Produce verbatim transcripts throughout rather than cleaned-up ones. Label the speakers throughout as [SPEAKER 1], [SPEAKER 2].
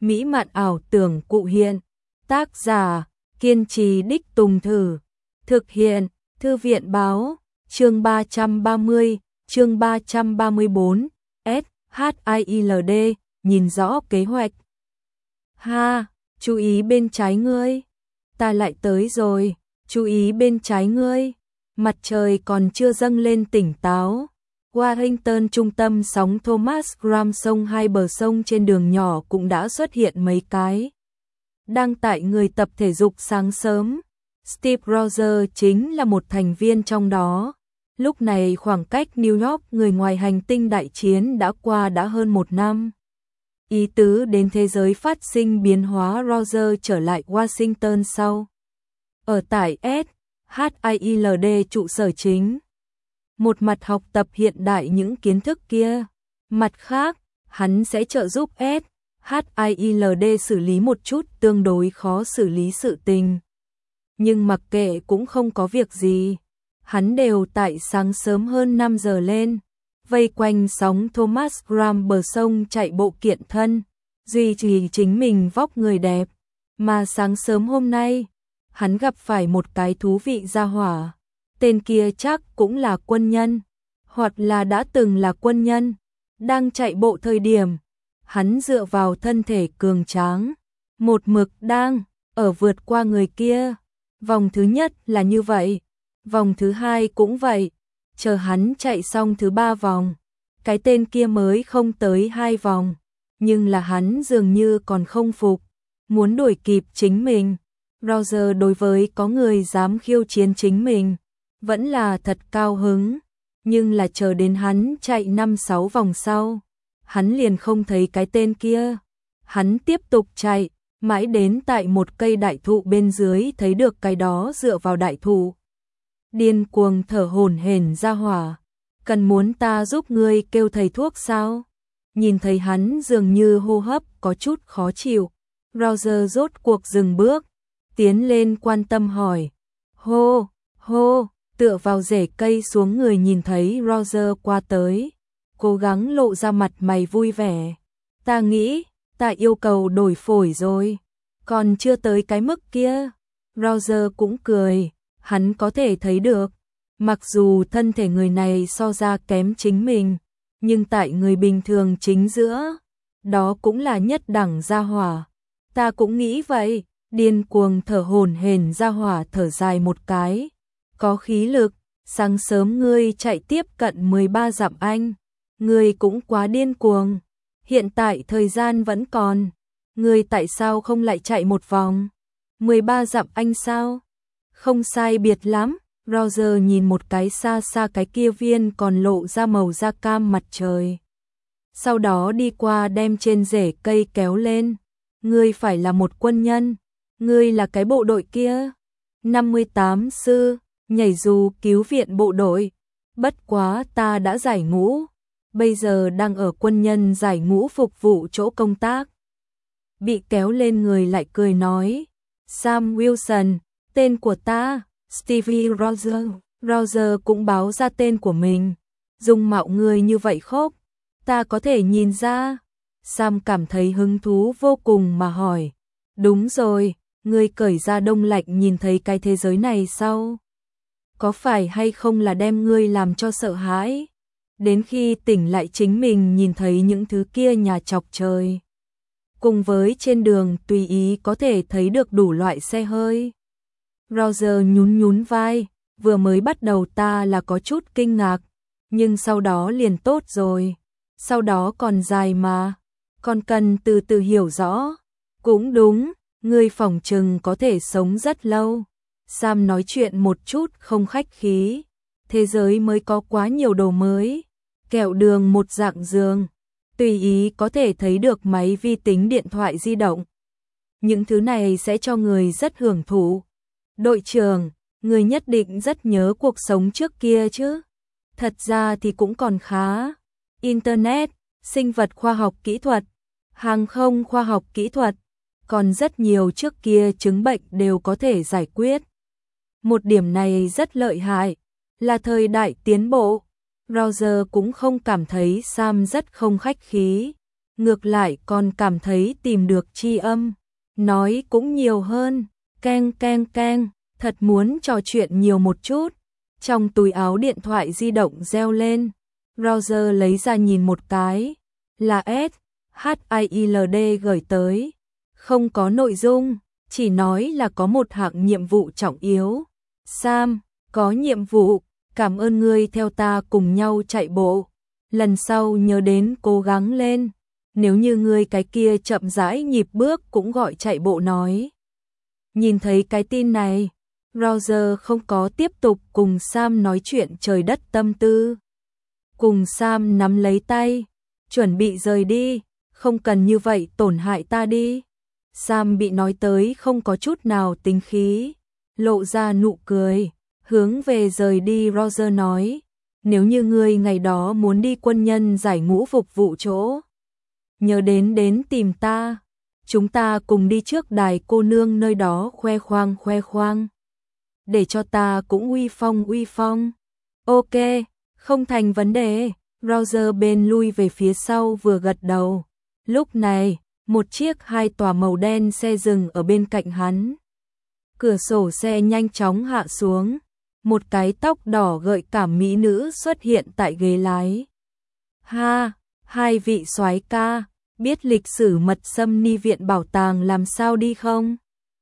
[SPEAKER 1] mỹ mạn ảo tưởng cụ hiện. Tác giả, kiên trì đích tùng thử. Thực hiện, Thư viện báo, chương ba trăm ba mươi, chương ba trăm ba mươi bốn, S, H I L D, nhìn rõ kế hoạch. Ha, chú ý bên trái ngươi. Ta lại tới rồi, chú ý bên trái ngươi. Mặt trời còn chưa dâng lên tỉnh táo. Washington trung tâm sóng Thomas Graham sông hai bờ sông trên đường nhỏ cũng đã xuất hiện mấy cái. Đang tại người tập thể dục sáng sớm. Steve Rogers chính là một thành viên trong đó. Lúc này khoảng cách New York người ngoài hành tinh đại chiến đã qua đã hơn một năm. Ý tứ đến thế giới phát sinh biến hóa. Rogers trở lại Washington sau. Ở tại S, H I L D trụ sở chính. Một mặt học tập hiện đại những kiến thức kia. Mặt khác, hắn sẽ trợ giúp S, H I L D xử lý một chút tương đối khó xử lý sự tình. Nhưng mặc kệ cũng không có việc gì. Hắn đều tại sáng sớm hơn năm giờ lên. Vây quanh sóng Thomas Graham bờ sông chạy bộ kiện thân. Duy trì chính mình vóc người đẹp. Mà sáng sớm hôm nay, hắn gặp phải một cái thú vị gia hỏa. Tên kia chắc cũng là quân nhân. Hoặc là đã từng là quân nhân. Đang chạy bộ thời điểm. Hắn dựa vào thân thể cường tráng. Một mực đang ở vượt qua người kia. Vòng thứ nhất là như vậy. Vòng thứ hai cũng vậy. Chờ hắn chạy xong thứ ba vòng. Cái tên kia mới không tới hai vòng. Nhưng là hắn dường như còn không phục. Muốn đuổi kịp chính mình. Roger đối với có người dám khiêu chiến chính mình. Vẫn là thật cao hứng. Nhưng là chờ đến hắn chạy năm sáu vòng sau. Hắn liền không thấy cái tên kia. Hắn tiếp tục chạy. Mãi đến tại một cây đại thụ bên dưới thấy được cái đó dựa vào đại thụ. Điên cuồng thở hổn hển ra hỏa. Cần muốn ta giúp ngươi kêu thầy thuốc sao? Nhìn thấy hắn dường như hô hấp có chút khó chịu. Roger rốt cuộc dừng bước. Tiến lên quan tâm hỏi. Hô, hô, tựa vào rễ cây xuống người nhìn thấy Roger qua tới. Cố gắng lộ ra mặt mày vui vẻ. Ta nghĩ, ta yêu cầu đổi phổi rồi. Còn chưa tới cái mức kia. Roger cũng cười. Hắn có thể thấy được. Mặc dù thân thể người này so ra kém chính mình. Nhưng tại người bình thường chính giữa. Đó cũng là nhất đẳng gia hỏa. Ta cũng nghĩ vậy. Điên cuồng thở hổn hển gia hỏa thở dài một cái. Có khí lực. Sáng sớm ngươi chạy tiếp cận mười ba dặm anh. Ngươi cũng quá điên cuồng. Hiện tại thời gian vẫn còn. Ngươi tại sao không lại chạy một vòng? mười ba dặm anh sao? Không sai biệt lắm. Roger nhìn một cái xa xa cái kia viên còn lộ ra màu da cam mặt trời. Sau đó đi qua đem trên rễ cây kéo lên. Ngươi phải là một quân nhân. Ngươi là cái bộ đội kia. năm mươi tám sư, nhảy dù cứu viện bộ đội. Bất quá ta đã giải ngũ. Bây giờ đang ở quân nhân giải ngũ phục vụ chỗ công tác. Bị kéo lên người lại cười nói. Sam Wilson, tên của ta, Stevie Roger. Roger cũng báo ra tên của mình. Dung mạo người như vậy khốc. Ta có thể nhìn ra. Sam cảm thấy hứng thú vô cùng mà hỏi. Đúng rồi, ngươi cởi ra đông lạnh nhìn thấy cái thế giới này sao? Có phải hay không là đem ngươi làm cho sợ hãi? Đến khi tỉnh lại chính mình nhìn thấy những thứ kia nhà chọc trời. Cùng với trên đường tùy ý có thể thấy được đủ loại xe hơi. Roger nhún nhún vai, vừa mới bắt đầu ta là có chút kinh ngạc, nhưng sau đó liền tốt rồi. Sau đó còn dài mà, còn cần từ từ hiểu rõ. Cũng đúng, ngươi phỏng chừng có thể sống rất lâu. Sam nói chuyện một chút không khách khí. Thế giới mới có quá nhiều đồ mới. Kẹo đường một dạng giường. Tùy ý có thể thấy được máy vi tính điện thoại di động. Những thứ này sẽ cho người rất hưởng thụ. Đội trưởng, người nhất định rất nhớ cuộc sống trước kia chứ. Thật ra thì cũng còn khá. Internet, sinh vật khoa học kỹ thuật, hàng không khoa học kỹ thuật. Còn rất nhiều trước kia chứng bệnh đều có thể giải quyết. Một điểm này rất lợi hại. Là thời đại tiến bộ. Roger cũng không cảm thấy Sam rất không khách khí. ngược lại còn cảm thấy tìm được tri âm, nói cũng nhiều hơn, keng keng keng, thật muốn trò chuyện nhiều một chút. Trong túi áo điện thoại di động reo lên, Roger lấy ra nhìn một cái, là S H I L D gửi tới, không có nội dung, chỉ nói là có một hạng nhiệm vụ trọng yếu. Sam, có nhiệm vụ, cảm ơn ngươi theo ta cùng nhau chạy bộ, lần sau nhớ đến cố gắng lên, nếu như ngươi cái kia chậm rãi nhịp bước cũng gọi chạy bộ nói. Nhìn thấy cái tin này, Roger không có tiếp tục cùng Sam nói chuyện trời đất tâm tư. Cùng Sam nắm lấy tay, chuẩn bị rời đi, không cần như vậy tổn hại ta đi. Sam bị nói tới không có chút nào tính khí, lộ ra nụ cười, hướng về rời đi. Roger nói, nếu như ngươi ngày đó muốn đi quân nhân giải ngũ phục vụ chỗ, nhớ đến đến tìm ta, chúng ta cùng đi trước đài cô nương nơi đó khoe khoang khoe khoang, để cho ta cũng uy phong uy phong. Ok, không thành vấn đề. Roger bên lui về phía sau vừa gật đầu. Lúc này, một chiếc hai tòa màu đen xe dừng ở bên cạnh hắn. Cửa sổ xe nhanh chóng hạ xuống, một cái tóc đỏ gợi cảm mỹ nữ xuất hiện tại ghế lái. Ha, hai vị soái ca, biết lịch sử mật xâm ni viện bảo tàng làm sao đi không?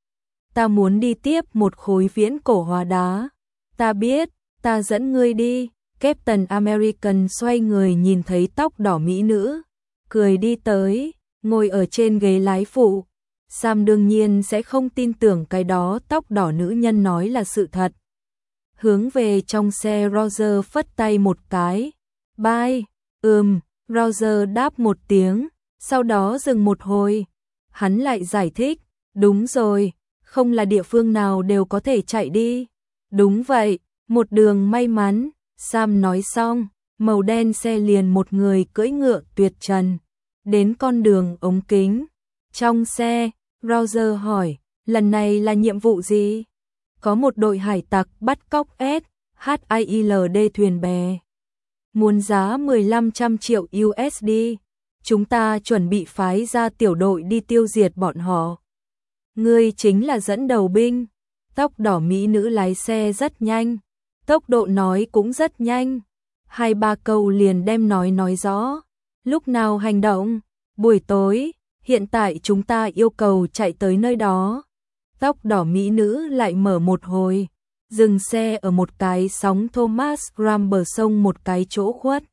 [SPEAKER 1] Ta muốn đi tiếp một khối viễn cổ hóa đá. Ta biết, ta dẫn ngươi đi. Captain American xoay người nhìn thấy tóc đỏ mỹ nữ, cười đi tới, ngồi ở trên ghế lái phụ. Sam đương nhiên sẽ không tin tưởng cái đó tóc đỏ nữ nhân nói là sự thật. Hướng về trong xe, Roger phất tay một cái. Bye. Ừm, Roger đáp một tiếng, sau đó dừng một hồi. Hắn lại giải thích, đúng rồi, không là địa phương nào đều có thể chạy đi. Đúng vậy, một đường may mắn. Sam nói xong, màu đen xe liền một người cưỡi ngựa tuyệt trần, đến con đường ống kính. Trong xe, Roger hỏi, lần này là nhiệm vụ gì? Có một đội hải tặc bắt cóc S H I L D thuyền bè, muốn giá mười lăm trăm triệu U S D, chúng ta chuẩn bị phái ra tiểu đội đi tiêu diệt bọn họ. Ngươi chính là dẫn đầu binh. Tóc đỏ mỹ nữ lái xe rất nhanh, tốc độ nói cũng rất nhanh, hai ba câu liền đem nói nói rõ. Lúc nào hành động? Buổi tối, hiện tại chúng ta yêu cầu chạy tới nơi đó. Tóc đỏ mỹ nữ lại mở một hồi, dừng xe ở một cái sóng Thomas Ram bờ sông một cái chỗ khuất.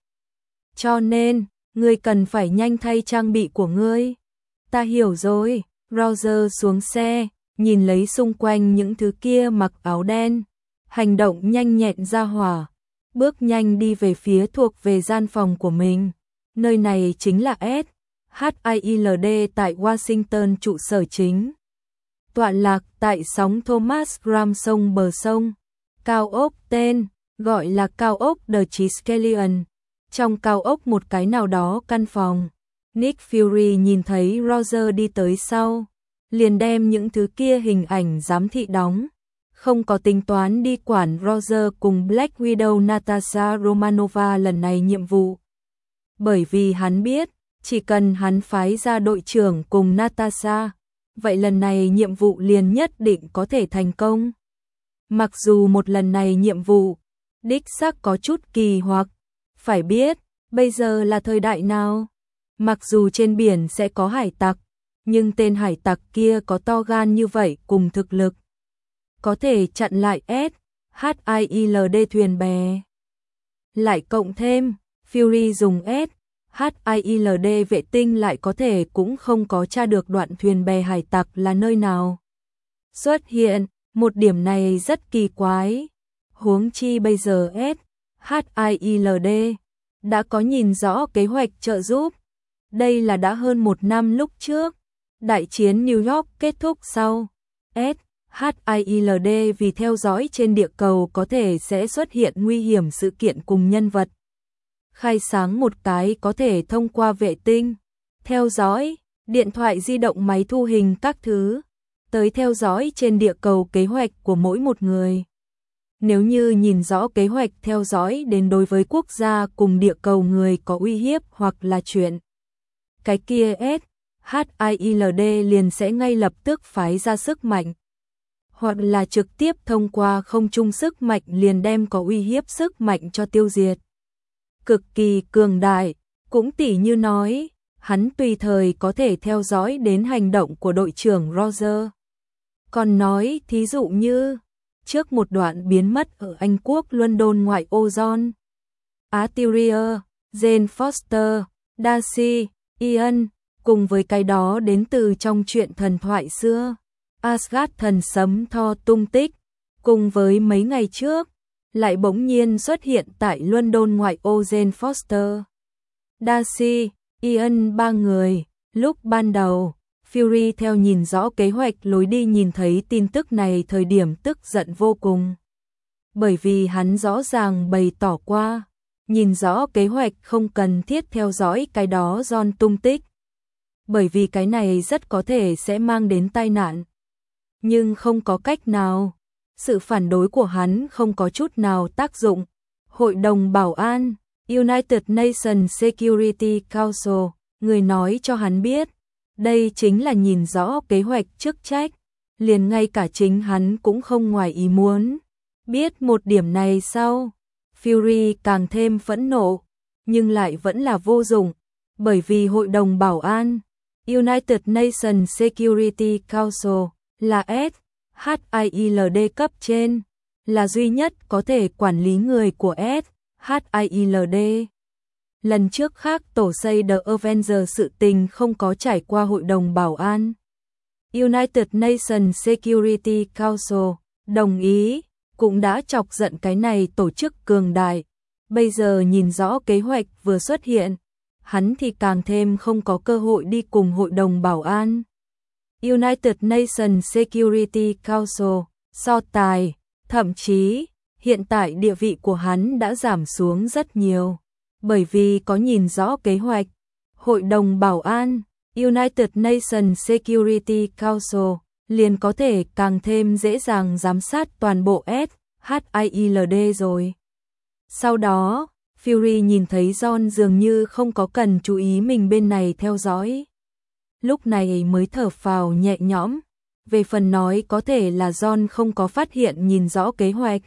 [SPEAKER 1] Cho nên, ngươi cần phải nhanh thay trang bị của ngươi. Ta hiểu rồi. Roger xuống xe, nhìn lấy xung quanh những thứ kia mặc áo đen, hành động nhanh nhẹn ra hỏa, bước nhanh đi về phía thuộc về gian phòng của mình. Nơi này chính là S H I L D tại Washington trụ sở chính. Tọa lạc tại sóng Thomas Ram sông bờ sông. Cao ốc tên, gọi là cao ốc The Triskelion. Trong cao ốc một cái nào đó căn phòng. Nick Fury nhìn thấy Roger đi tới sau, liền đem những thứ kia hình ảnh giám thị đóng. Không có tính toán đi quản Roger cùng Black Widow Natasha Romanova lần này nhiệm vụ. Bởi vì hắn biết, chỉ cần hắn phái ra đội trưởng cùng Natasha, vậy lần này nhiệm vụ liền nhất định có thể thành công. Mặc dù một lần này nhiệm vụ, đích xác có chút kỳ hoặc, phải biết, bây giờ là thời đại nào? Mặc dù trên biển sẽ có hải tặc, nhưng tên hải tặc kia có to gan như vậy cùng thực lực, có thể chặn lại S H I L D thuyền bè. Lại cộng thêm, Fury dùng S H I L D vệ tinh lại có thể cũng không có tra được đoạn thuyền bè hải tặc là nơi nào xuất hiện, một điểm này rất kỳ quái. Huống chi bây giờ S H I L D đã có nhìn rõ kế hoạch trợ giúp. Đây là đã hơn một năm lúc trước, đại chiến New York kết thúc sau, S H I L D vì theo dõi trên địa cầu có thể sẽ xuất hiện nguy hiểm sự kiện cùng nhân vật. Khai sáng một cái có thể thông qua vệ tinh, theo dõi, điện thoại di động máy thu hình các thứ, tới theo dõi trên địa cầu kế hoạch của mỗi một người. Nếu như nhìn rõ kế hoạch theo dõi đến đối với quốc gia cùng địa cầu người có uy hiếp hoặc là chuyện cái kia S H I L D liền sẽ ngay lập tức phái ra sức mạnh, hoặc là trực tiếp thông qua không trung sức mạnh liền đem có uy hiếp sức mạnh cho tiêu diệt. Cực kỳ cường đại, cũng tỉ như nói, hắn tùy thời có thể theo dõi đến hành động của đội trưởng Roger. Còn nói thí dụ như, trước một đoạn biến mất ở Anh quốc London ngoại ô John Artillery, Jane Foster, Darcy, Ian, cùng với cái đó đến từ trong truyện thần thoại xưa, Asgard thần sấm Thor tung tích, cùng với mấy ngày trước, lại bỗng nhiên xuất hiện tại London ngoại ô Jane Foster, Darcy, Ian ba người. Lúc ban đầu, Fury theo nhìn rõ kế hoạch lối đi nhìn thấy tin tức này thời điểm tức giận vô cùng. Bởi vì hắn rõ ràng bày tỏ qua, nhìn rõ kế hoạch không cần thiết theo dõi cái đó John tung tích. Bởi vì cái này rất có thể sẽ mang đến tai nạn. Nhưng không có cách nào, sự phản đối của hắn không có chút nào tác dụng. Hội đồng Bảo an, United Nations Security Council, người nói cho hắn biết, đây chính là nhìn rõ kế hoạch chức trách, liền ngay cả chính hắn cũng không ngoài ý muốn. Biết một điểm này sau, Fury càng thêm phẫn nộ, nhưng lại vẫn là vô dụng, bởi vì Hội đồng Bảo an, United Nations Security Council, là S H I L D cấp trên, là duy nhất có thể quản lý người của S H I L D. Lần trước khác tổ xây The Avengers sự tình không có trải qua Hội đồng Bảo an. United Nations Security Council đồng ý, cũng đã chọc giận cái này tổ chức cường đại. Bây giờ nhìn rõ kế hoạch vừa xuất hiện, hắn thì càng thêm không có cơ hội đi cùng Hội đồng Bảo an. United Nations Security Council so tài, thậm chí hiện tại địa vị của hắn đã giảm xuống rất nhiều, bởi vì có nhìn rõ kế hoạch. Hội đồng Bảo an, United Nations Security Council liền có thể càng thêm dễ dàng giám sát toàn bộ S H I L D rồi. Sau đó, Fury nhìn thấy John dường như không có cần chú ý mình bên này theo dõi. Lúc này mới thở phào nhẹ nhõm, về phần nói có thể là John không có phát hiện nhìn rõ kế hoạch.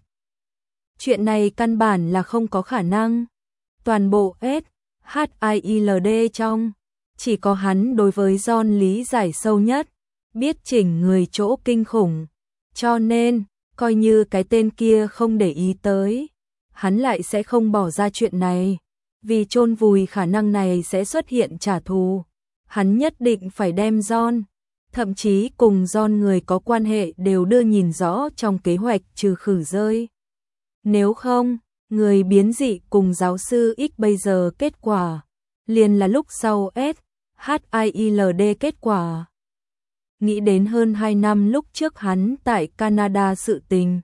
[SPEAKER 1] Chuyện này căn bản là không có khả năng. Toàn bộ S H I L D trong, chỉ có hắn đối với John lý giải sâu nhất, biết chỉnh người chỗ kinh khủng. Cho nên, coi như cái tên kia không để ý tới, hắn lại sẽ không bỏ ra chuyện này, vì chôn vùi khả năng này sẽ xuất hiện trả thù. Hắn nhất định phải đem John, thậm chí cùng John người có quan hệ đều đưa nhìn rõ trong kế hoạch trừ khử rơi. Nếu không, người biến dị cùng giáo sư X bây giờ kết quả, liền là lúc sau S H I L D kết quả. Nghĩ đến hơn hai năm lúc trước hắn tại Canada sự tình,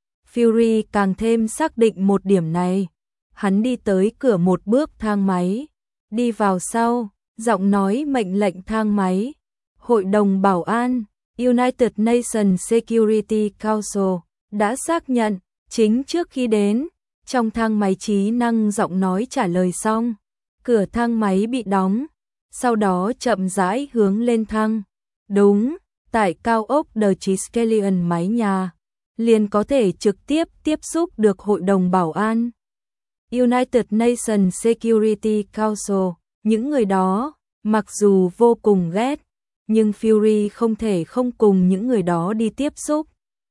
[SPEAKER 1] Fury càng thêm xác định một điểm này. Hắn đi tới cửa một bước thang máy, đi vào sau, giọng nói mệnh lệnh thang máy. Hội đồng Bảo an, United Nations Security Council đã xác nhận, chính trước khi đến, trong thang máy trí năng giọng nói trả lời xong, cửa thang máy bị đóng, sau đó chậm rãi hướng lên thang. Đúng, tại cao ốc The Triskelion mái nhà, liền có thể trực tiếp tiếp xúc được Hội đồng Bảo an. United Nations Security Council, những người đó, mặc dù vô cùng ghét, nhưng Fury không thể không cùng những người đó đi tiếp xúc.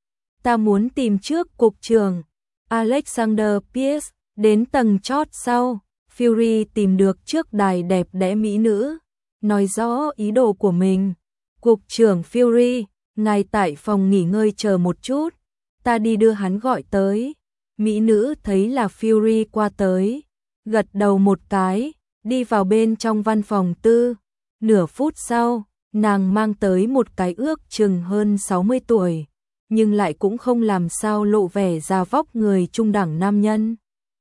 [SPEAKER 1] Ta muốn tìm trước cục trưởng Alexander Pierce, đến tầng chót sau, Fury tìm được trước đài đẹp đẽ mỹ nữ, nói rõ ý đồ của mình. Cục trưởng Fury, ngài tại phòng nghỉ ngơi chờ một chút, ta đi đưa hắn gọi tới. Mỹ nữ thấy là Fury qua tới, gật đầu một cái, đi vào bên trong văn phòng tư. Nửa phút sau, nàng mang tới một cái ước chừng hơn sáu mươi tuổi, nhưng lại cũng không làm sao lộ vẻ già vóc người trung đẳng nam nhân.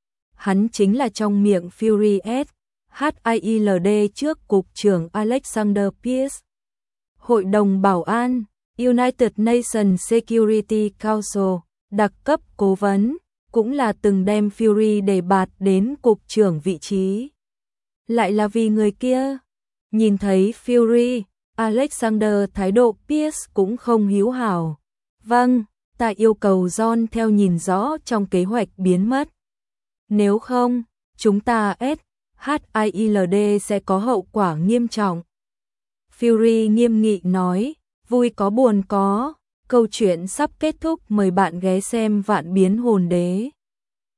[SPEAKER 1] Hắn chính là trong miệng Fury S H I L D trước cục trưởng Alexander Pierce. Hội đồng Bảo an, United Nations Security Council, đặc cấp cố vấn, cũng là từng đem Fury đề bạt đến cục trưởng vị trí. Lại là vì người kia. Nhìn thấy Fury, Alexander thái độ Pierce cũng không hữu hảo. Vâng, ta yêu cầu John theo nhìn rõ trong kế hoạch biến mất. Nếu không, chúng ta S H I L D sẽ có hậu quả nghiêm trọng. Fury nghiêm nghị nói, vui có buồn có, câu chuyện sắp kết thúc, mời bạn ghé xem Vạn Biến Hồn Đế.